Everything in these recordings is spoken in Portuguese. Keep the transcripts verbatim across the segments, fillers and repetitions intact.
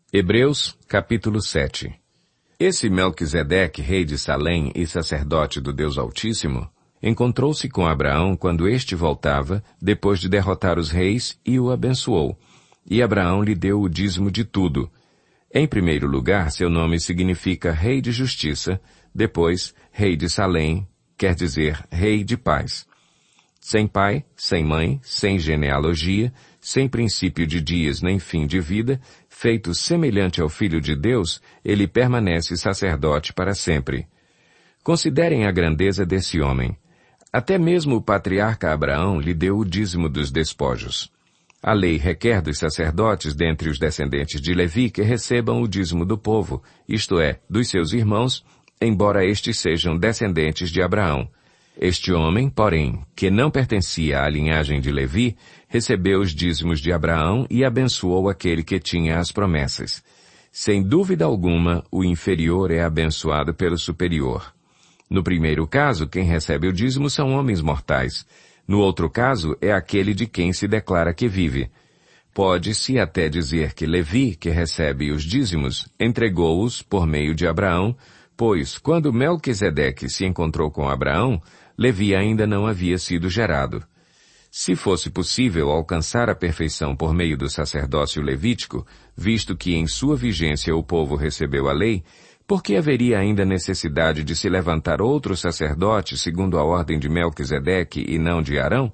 Hebreus, capítulo sete. Esse Melquisedeque, rei de Salém e sacerdote do Deus Altíssimo, encontrou-se com Abraão quando este voltava, depois de derrotar os reis, e o abençoou. E Abraão lhe deu o dízimo de tudo. Em primeiro lugar, seu nome significa Rei de Justiça, depois, Rei de Salém, quer dizer, Rei de Paz. Sem pai, sem mãe, sem genealogia, sem princípio de dias nem fim de vida, feito semelhante ao Filho de Deus, ele permanece sacerdote para sempre. Considerem a grandeza desse homem. Até mesmo o patriarca Abraão lhe deu o dízimo dos despojos. A lei requer dos sacerdotes dentre os descendentes de Levi que recebam o dízimo do povo, isto é, dos seus irmãos, embora estes sejam descendentes de Abraão. Este homem, porém, que não pertencia à linhagem de Levi, recebeu os dízimos de Abraão e abençoou aquele que tinha as promessas. Sem dúvida alguma, o inferior é abençoado pelo superior. No primeiro caso, quem recebe o dízimo são homens mortais. No outro caso, é aquele de quem se declara que vive. Pode-se até dizer que Levi, que recebe os dízimos, entregou-os por meio de Abraão, pois, quando Melquisedeque se encontrou com Abraão, Levi ainda não havia sido gerado. Se fosse possível alcançar a perfeição por meio do sacerdócio levítico, visto que em sua vigência o povo recebeu a lei, por que haveria ainda necessidade de se levantar outro sacerdote segundo a ordem de Melquisedeque e não de Arão?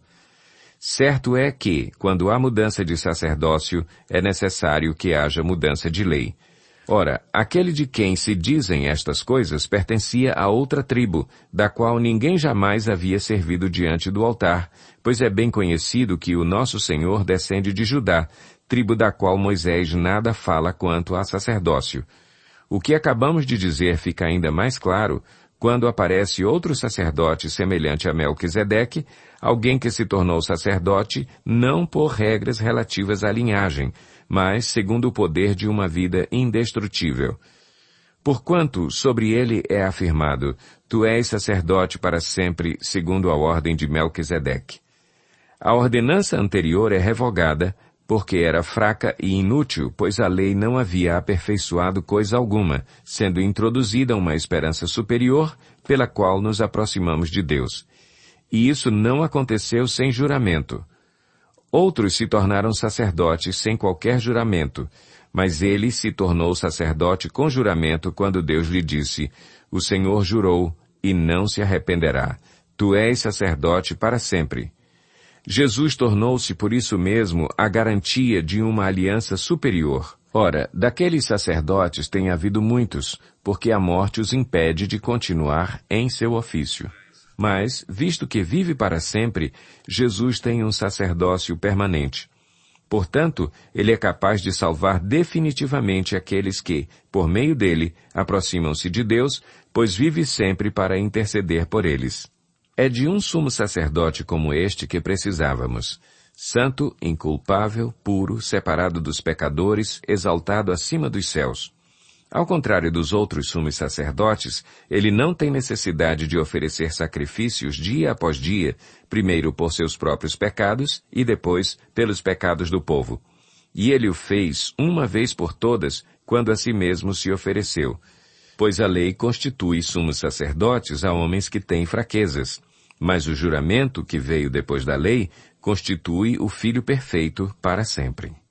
Certo é que, quando há mudança de sacerdócio, é necessário que haja mudança de lei. Ora, aquele de quem se dizem estas coisas pertencia a outra tribo, da qual ninguém jamais havia servido diante do altar, pois é bem conhecido que o nosso Senhor descende de Judá, tribo da qual Moisés nada fala quanto a sacerdócio. O que acabamos de dizer fica ainda mais claro quando aparece outro sacerdote semelhante a Melquisedeque, alguém que se tornou sacerdote não por regras relativas à linhagem, mas segundo o poder de uma vida indestrutível. Porquanto sobre ele é afirmado, tu és sacerdote para sempre, segundo a ordem de Melquisedeque. A ordenança anterior é revogada, porque era fraca e inútil, pois a lei não havia aperfeiçoado coisa alguma, sendo introduzida uma esperança superior, pela qual nos aproximamos de Deus. E isso não aconteceu sem juramento. Outros se tornaram sacerdotes sem qualquer juramento, mas ele se tornou sacerdote com juramento quando Deus lhe disse, o Senhor jurou e não se arrependerá. Tu és sacerdote para sempre. Jesus tornou-se por isso mesmo a garantia de uma aliança superior. Ora, daqueles sacerdotes tem havido muitos, porque a morte os impede de continuar em seu ofício. Mas, visto que vive para sempre, Jesus tem um sacerdócio permanente. Portanto, ele é capaz de salvar definitivamente aqueles que, por meio dele, aproximam-se de Deus, pois vive sempre para interceder por eles. É de um sumo sacerdote como este que precisávamos. Santo, inculpável, puro, separado dos pecadores, exaltado acima dos céus. Ao contrário dos outros sumos sacerdotes, ele não tem necessidade de oferecer sacrifícios dia após dia, primeiro por seus próprios pecados e depois pelos pecados do povo. E ele o fez uma vez por todas, quando a si mesmo se ofereceu. Pois a lei constitui sumos sacerdotes a homens que têm fraquezas, mas o juramento que veio depois da lei constitui o Filho perfeito para sempre.